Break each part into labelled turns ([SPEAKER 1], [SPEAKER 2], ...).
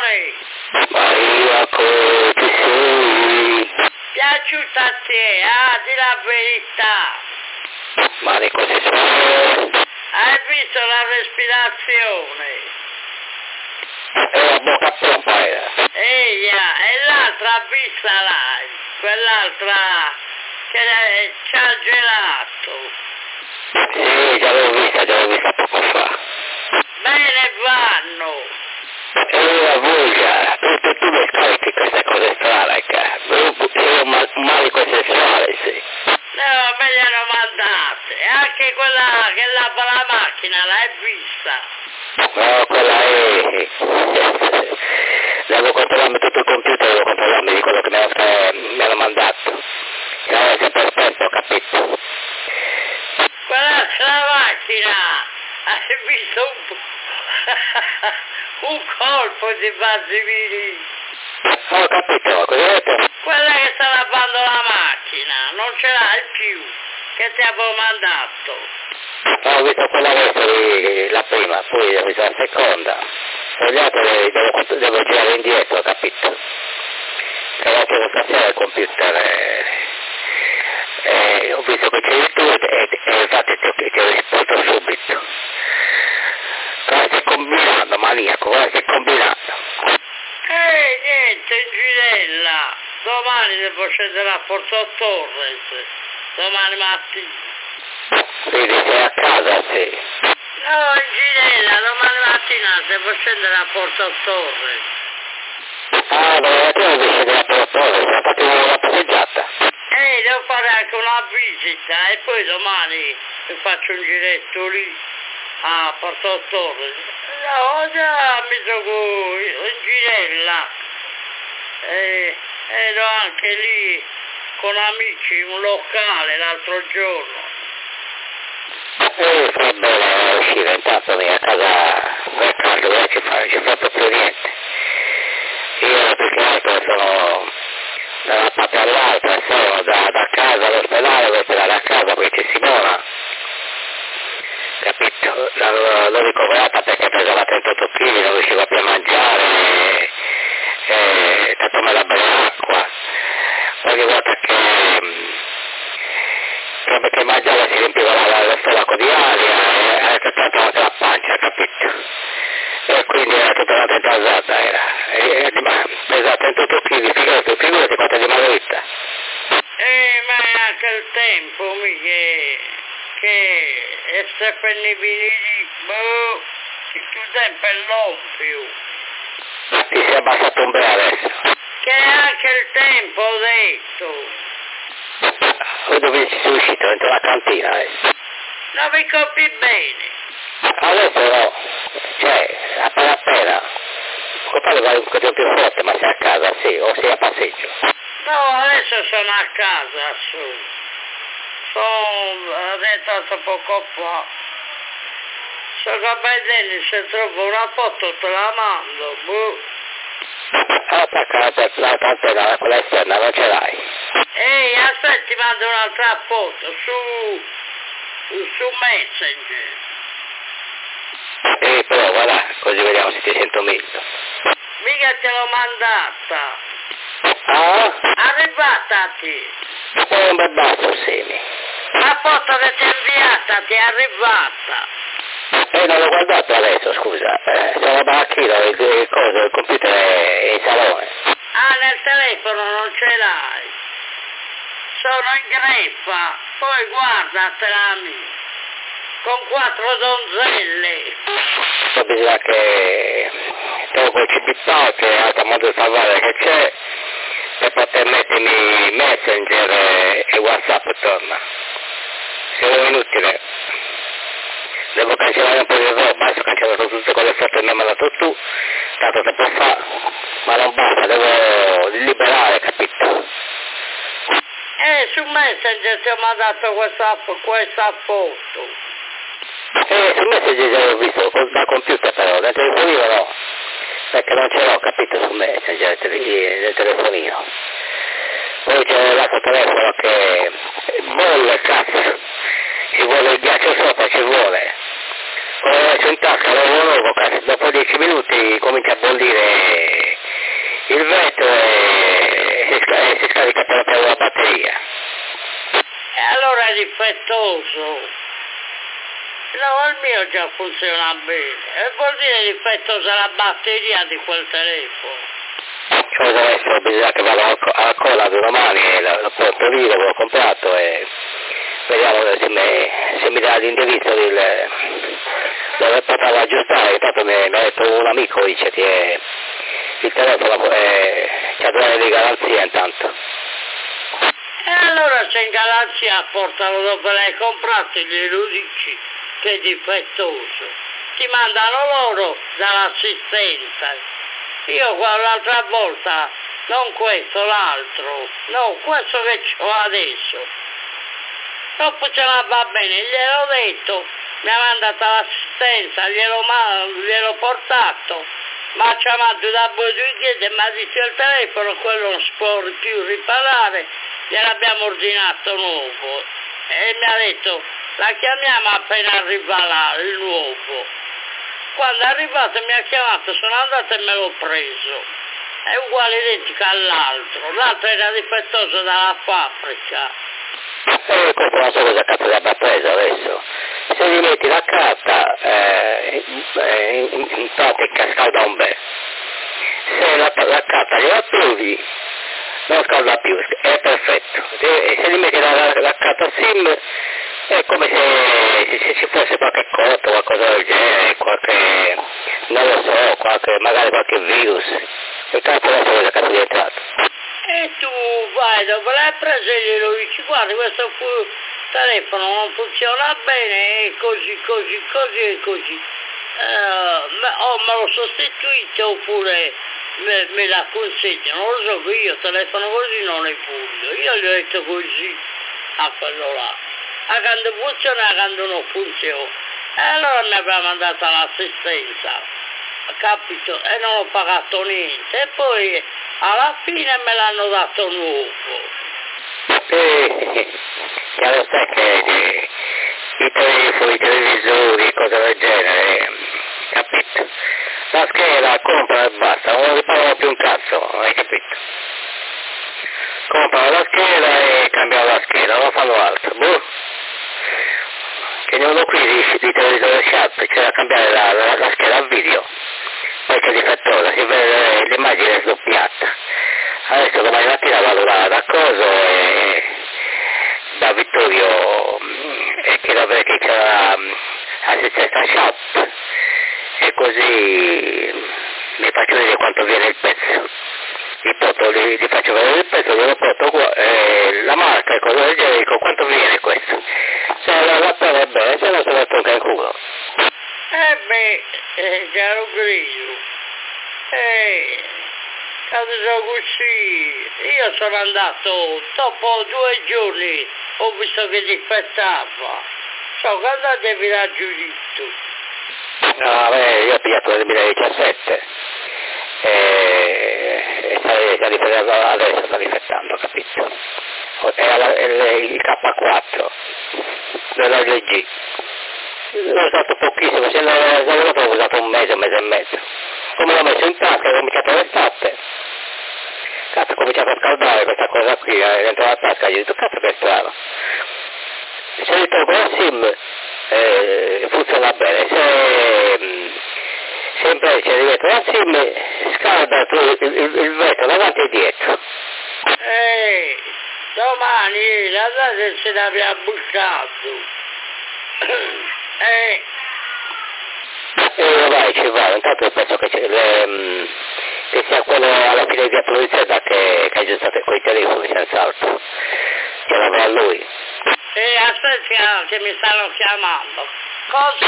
[SPEAKER 1] amore.
[SPEAKER 2] Maria, come ci sei?
[SPEAKER 1] Piaciuta a te, di la verità.
[SPEAKER 2] Ma di cosa sei?
[SPEAKER 1] Hai visto la respirazione?
[SPEAKER 2] È la bocca pompa, era.
[SPEAKER 1] Eia, e l'altra ha vista là, quell'altra che c'ha il gelato.
[SPEAKER 2] Sì, già l'ho vista poco fa.
[SPEAKER 1] Bene vanno.
[SPEAKER 2] E la voglia, tu mi scarichi queste cose strane, io male queste strane, sì.
[SPEAKER 1] No, me le hanno mandate. E anche quella che lava la macchina, l'hai vista?
[SPEAKER 2] No, quella è... Devo controllarmi tutto il computer, devo controllarmi di quello che mi hanno mandato. È sempre spesso, capito?
[SPEAKER 1] Quella c'è la macchina. Hai visto un colpo di Basivili?
[SPEAKER 2] Ho capito, cosa hai detto?
[SPEAKER 1] Quella che sta lavando la macchina, non ce l'hai più, che ti avevo mandato.
[SPEAKER 2] Ho visto quella adesso, la prima, poi ho visto la seconda. E gli altri devo girare indietro, capito? E anche stasera il computer, ho visto che c'eri tu e infatti ti ho risposto subito. Cosa stai combinando, maniaco? Cosa stai combinando?
[SPEAKER 1] Niente, in girella. Domani devo scendere a Porto Torres, domani mattina.
[SPEAKER 2] Quindi sei a casa, sì.
[SPEAKER 1] No, in girella, domani mattina devo scendere a Porto Torres.
[SPEAKER 2] Ah, dove devo scendere a Porto Torres? Hai fatto una passeggiata?
[SPEAKER 1] Devo fare anche una visita e poi domani faccio un giretto lì a Porto Torres. No, già mi trovo in girella. Ero anche lì con amici in un locale l'altro giorno.
[SPEAKER 2] Fa bene uscire, intanto vieni a casa, per caso, cosa ci fai? Non ci fai proprio niente. Io più che altro sono da una parte all'altra, sono da casa all'ospedale a casa, poi c'è Simona, capito? L'ho ricoverata perché pesava 38 kg, non riusciva più a mangiare, tanto me la bere acqua. Ogni volta che mangiava si riempiva lo stomaco di aria, era tanto anche la pancia, capito? E quindi era tutta una tetasata, ma pesava 38 kg, figurati quanto è dimagrita.
[SPEAKER 1] Ma è anche il tempo, che è sempre venire, tutto il tempo è l'ompio.
[SPEAKER 2] Ti sei abbassato un bel adesso.
[SPEAKER 1] Che è anche il tempo, ho detto.
[SPEAKER 2] Dove sei uscito? Dentro la cantina adesso.
[SPEAKER 1] Non mi capi bene.
[SPEAKER 2] Adesso no, cioè, appena. Compare qualcosa più forte, ma sei a casa, sì, o sei a passeggio.
[SPEAKER 1] No, adesso sono a casa, sono rientrato poco fa. Sto capendo se trovo una foto te la mando,
[SPEAKER 2] Attaccata l'antena, quella esterna, non ce l'hai.
[SPEAKER 1] Ehi, aspetti, mando un'altra foto su Messenger.
[SPEAKER 2] Però guarda, così vediamo se ti sento meglio.
[SPEAKER 1] Mica te l'ho mandata.
[SPEAKER 2] Ah?
[SPEAKER 1] Arrivata a te.
[SPEAKER 2] È un bel bacio, Semi.
[SPEAKER 1] La foto che ti ho inviata ti è arrivata.
[SPEAKER 2] Non l'ho guardato adesso, scusa. Sono a baracchino, il computer è in salone.
[SPEAKER 1] Nel telefono non ce l'hai. Sono in greffa, poi guardatela con 4 donzelle.
[SPEAKER 2] Bisogna che tolgo il cipizzato, che è l'altro modo di salvare che c'è, per poter mettermi Messenger e WhatsApp torna. Se è inutile. Devo cancellare un po' di roba, adesso ho cancellato tutte quelle foto che mi hai mandato tu, tanto tempo fa, ma non basta, devo liberare, capito?
[SPEAKER 1] Su Messenger ti ho mandato questa foto.
[SPEAKER 2] Su Messenger l'ho visto, da computer però, dal telefonino no, perché non ce l'ho, capito, su Messenger del telefonino. Poi c'è l'altro telefono che bolle, cazzo, ci vuole il ghiaccio sopra, ci vuole. Ho in tasca nuovo, dopo 10 minuti comincia a bollire il vetro e si scarica per la batteria.
[SPEAKER 1] E allora è difettoso. No, il mio già funziona bene. E vuol dire difettosa la batteria di quel telefono.
[SPEAKER 2] Cioè adesso bisogna che vado alla colla domani e lo porto lì, l'ho comprato e vediamo se mi dà l'indirizzo dove potrò aggiustare. Intanto mi ha detto un amico, dice che il telefono c'ha 2 anni di garanzia intanto.
[SPEAKER 1] E allora se in garanzia portalo dopo l'hai comprato glielo dici che è difettoso. Ti mandano loro dall'assistenza. Io l'altra volta, non questo, l'altro, no, questo che ho adesso, non funzionava bene, gliel'ho detto, mi ha mandato l'assistenza, gliel'ho portato, ma ci ha mandato da Bodugliese, mi ha detto il telefono, quello non si può più riparare, gliel'abbiamo ordinato nuovo, e mi ha detto, la chiamiamo appena arriva là, il nuovo. Quando è arrivato mi ha chiamato, sono andato e me l'ho preso. È uguale identico all'altro. L'altro era difettoso dalla fabbrica.
[SPEAKER 2] Questa è la sua cosa cazzo che abbia preso adesso. Se gli metti la carta, in pratica scalda un bel. Se la carta gliela togli, non scalda più, è perfetto. Se gli metti la carta SIM, è come se ci fosse qualche corto, qualcosa del genere, non lo so, magari qualche virus. E cazzo adesso cosa cazzo è entrato?
[SPEAKER 1] E tu vai, dopo l'hai preso e glielo dici, guarda questo telefono non funziona bene, e così e così. Me lo sostituito oppure me la consegna, non lo so che io telefono così non ne voglio. Io gli ho detto così a quello là. A quando funziona, a quando non funziona. E allora mi aveva mandato l'assistenza, capito? E non ho pagato niente. E poi alla fine me l'hanno dato nuovo.
[SPEAKER 2] Chiaro sta che i telefoni, i televisori, cose del genere, capito? La scheda compra e basta, non riparano più un cazzo, hai capito? Comprano la scheda e cambiano la scheda, non fanno altro, boh. Che ne uno qui di televisore Sharp, c'è da cambiare la scheda al video, poi c'è difettosa, si vede l'immagine sdoppiata. Adesso domani mattina vado da Coso e da Vittorio e chiedo perché c'è l'assistenza Sharp e così mi faccio vedere quanto viene il pezzo. Gli faccio vedere il pezzo, glielo porto qua, la marca e cose del genere, dico quanto viene questo. Se la prende bene, se no se la tocca in culo.
[SPEAKER 1] Caro Grillo, quando sono così, io sono andato, dopo 2 giorni ho visto che difettava, sono andato a Villa Giudizio.
[SPEAKER 2] No, io ho pigliato nel 2017 e adesso sta difettando, capito? Era il K4 della LG. L'ho usato pochissimo, se l'ho usato un mese e mezzo. Come l'ho messo in tasca, ho cominciato l'estate. Cazzo, ho cominciato a scaldare questa cosa qui dentro la tasca, gli ho detto cazzo che è strano. Se li tolgo la SIM funziona bene, se invece rimetto la SIM scalda il vetro davanti e dietro.
[SPEAKER 1] Domani la data se l'abbiamo buttato.
[SPEAKER 2] Vai, ci vado, intanto penso che sia quello alla fine di Polizia che ha aggiustato quei telefoni senz'altro. Ce l'avrà lui.
[SPEAKER 1] Aspetta che mi stanno chiamando. Cosa?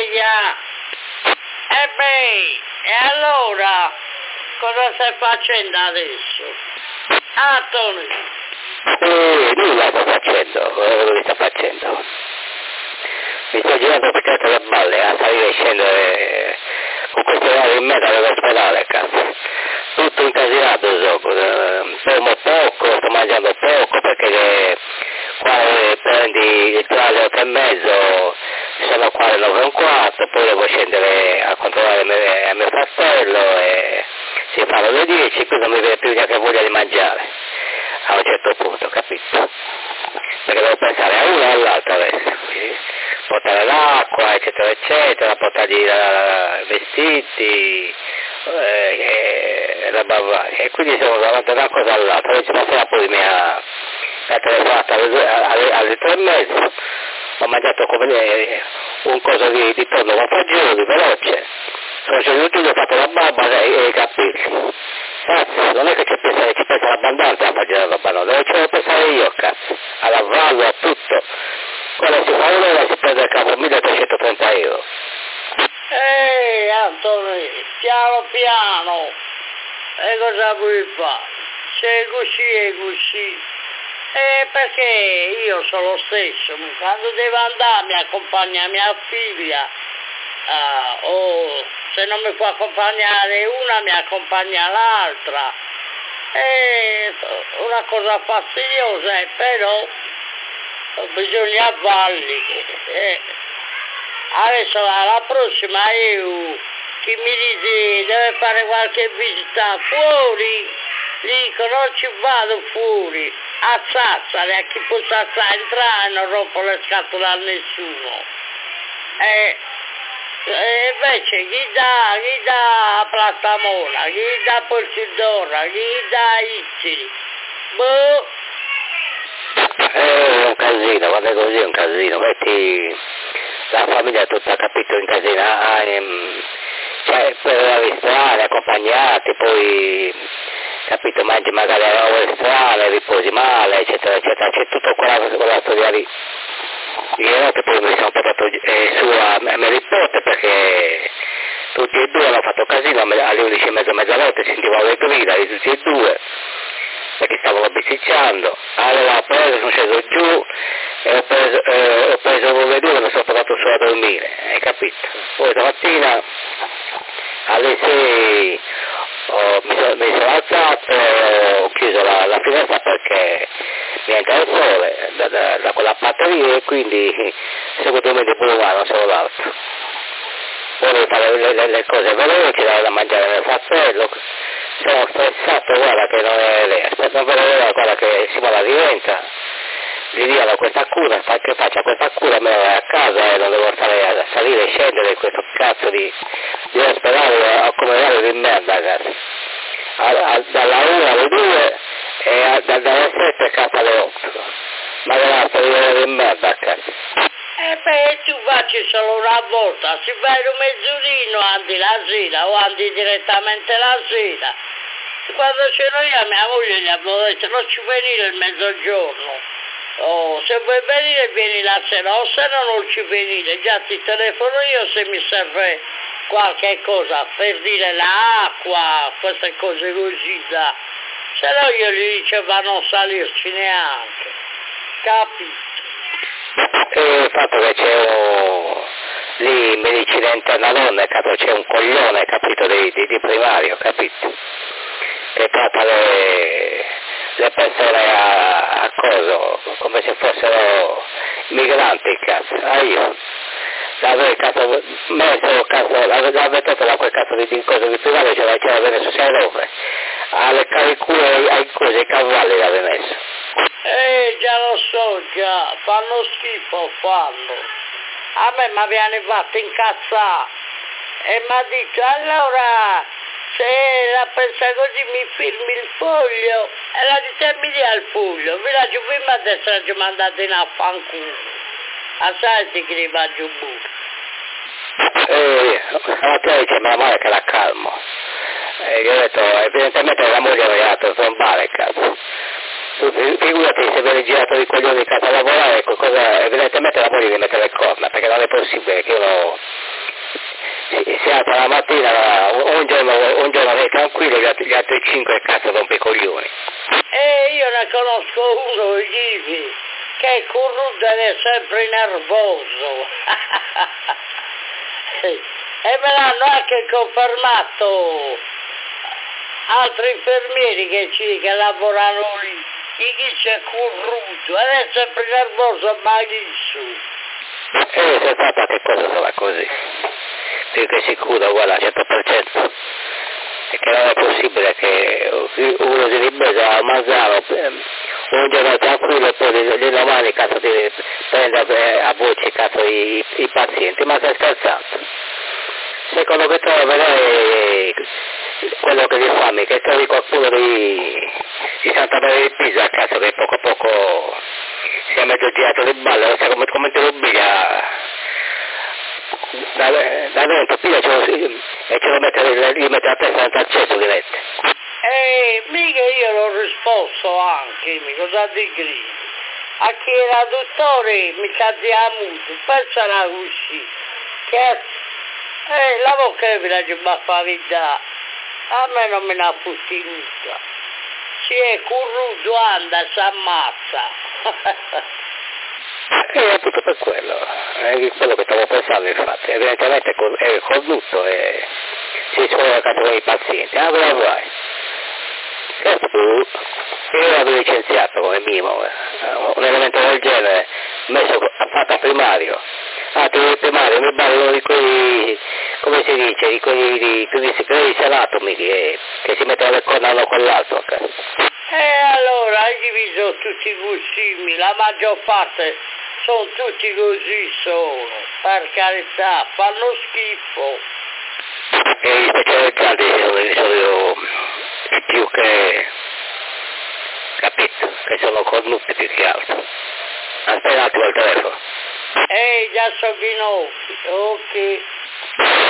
[SPEAKER 1] E allora cosa stai facendo adesso? Tony.
[SPEAKER 2] Nulla sto facendo, quello che sta facendo. Mi sto girando per terra le balle a salire e scendere con queste ore in mezzo all'ospedale, cazzo. Tutto incasinato dopo, dormo poco, sto mangiando poco perché qua prendi il traghetto e mezzo, sono qua alle 9 e un quarto, poi devo scendere a controllare a mio fratello e si fanno alle 10, quindi non mi viene più neanche voglia di mangiare a un certo punto, capito? Perché devo pensare a uno e all'altro adesso, quindi portare l'acqua, eccetera, eccetera, portargli vestiti, roba varia. E quindi sono davanti da una cosa all'altra. Oggi stasera poi mi ha telefonato alle 3:30, ho mangiato come un coso di tonno con fagioli, veloce, sono seduto e ho fatto la barba e i capelli. Cazzo, non è che ci pensa l'abbondante a fare la roba, no, dove ci devo pensare io, cazzo, a lavarlo, a tutto. Quando si fa un'ora si prende il capo 1.330 euro.
[SPEAKER 1] Antonio, piano piano, e cosa vuoi fare? Se è così è così. Perché io sono lo stesso, quando devo andare mi accompagna mia figlia, o se non mi può accompagnare una mi accompagna l'altra. È una cosa fastidiosa, però bisogna avvalli. Adesso alla prossima io chi mi dice deve fare qualche visita fuori, dico non ci vado fuori, a Sassari, a chi possa entrare non rompo le scatole a nessuno. E invece chi dà Platamona, chi dà Polsidora, chi dà Izziri, boh.
[SPEAKER 2] È un casino, quando è così è un casino, metti la famiglia tutta, capito, in casina, cioè per ristorare, accompagnati, poi, capito, mangi magari alle strane, riposi male, eccetera, eccetera, c'è tutto quella storia lì. Io che poi mi sono portato su a mia nipote perché tutti e due hanno fatto casino alle 11:30, mezzanotte, sentivano le grida di tutti e due perché stavano bisticciando. Allora ho preso, sono sceso giù e ho preso le due e mi sono portato su a dormire, hai capito? Poi stamattina alle 6 mi sono alzato, ho chiuso la finestra perché mi entra il sole da quella parte lì e quindi secondo me devo provare, non solo l'altro. Poi devo fare le cose veloci, da mangiare nel fratello. Sono stressato, guarda che non è vero, non vedo guarda che Simona rientra, gli diano questa cura, che faccia questa cura, me ne vai a casa e non devo stare a salire e scendere in questo cazzo di ospedale come orario di merda, ragazzi. Dalla 1 alle 2 e dalle 7 a casa alle 8. Ma che la storia di merda, cazzo.
[SPEAKER 1] Tu facci solo una volta, si fai un mezzurino, andi la sera o andi direttamente la sera. Quando c'ero io a mia moglie gli avevo detto non ci venire il mezzogiorno, se vuoi venire vieni la sera, o se no non ci venire, già ti telefono io se mi serve qualche cosa per dire l'acqua, queste cose così da, se no io gli dicevo a non salirci neanche, capito?
[SPEAKER 2] E il fatto che c'è lì in medicina internale, c'è un coglione, capito, di primario, capito? Che tratta le persone a coso, come se fossero migranti, cazzo. Io l'avevo cazzo messo, cazzo, l'avevo detto da quel cazzo di coso di primario, c'era la bene sociale dove, alle caricure, ai cosi, ai cavalli l'avevo messo.
[SPEAKER 1] Già lo so, già, fanno schifo, fanno. A me mi viene fatto incazzare e mi ha detto, allora, se la pensa così mi firmi il foglio, e la determini al foglio, vi la giù prima di essere mandati in affanculo. Assai ti scriva giù buco.
[SPEAKER 2] Stamattina dice mia madre che la calmo. Io ho detto, evidentemente la moglie aveva dato trombare, cazzo. Figurati se viene girato di coglioni in casa a lavorare, evidentemente la moglie gli mette le corna, perché non è possibile che uno si alza la mattina, un giorno è tranquillo, gli altri 5 cazzo rompe i coglioni.
[SPEAKER 1] Io ne conosco uno, Ivi, che il corrutto è sempre nervoso. E me l'hanno anche confermato altri infermieri che lavorano lì. Chi c'è corrutto, è sempre nervoso malissimo.
[SPEAKER 2] Se sapeva che cosa sarà così, più che sicuro, guarda, al 100%, e che non è possibile che uno si libera a Mazzaro, un giorno tranquillo e poi di domani cazzo ti prende a voce cazzo i pazienti, ma stai scherzando? Secondo che trovo vedere quello che gli fammi, che trovi qualcuno di Santa Maria di Pisa a caso che poco a poco si è mezzo girato le balle, non sa come te lo obbliga da dentro, piglia e ce lo mette, gli mette la testa dentro al cesso di mette.
[SPEAKER 1] Mica io l'ho risposto anche, cosa di gridi? A chi era dottore mi cazziamo muto, pensano così, che la bocca che la ci va a fare, a me non me ne ha fustinuta. Si è curruto, anda, si ammazza.
[SPEAKER 2] È tutto per quello, è quello che stavo pensando infatti, evidentemente è corrutto e si suona a casa con i pazienti, cosa vuoi? Che tu, io l'avevo licenziato come minimo, un elemento del genere messo fatto a primario. Tu primario mi pare uno di quelli, come si dice, di quelli seratomi che si mettono le corna l'uno con l'altro.
[SPEAKER 1] Allora hai diviso tutti così, la maggior parte sono tutti così sono, per carità, fanno schifo.
[SPEAKER 2] E gli specializzati sono più che, capito, che sono cornuti più che altro. Aspetta un attimo il telefono.
[SPEAKER 1] Già so Ginocchi, ok.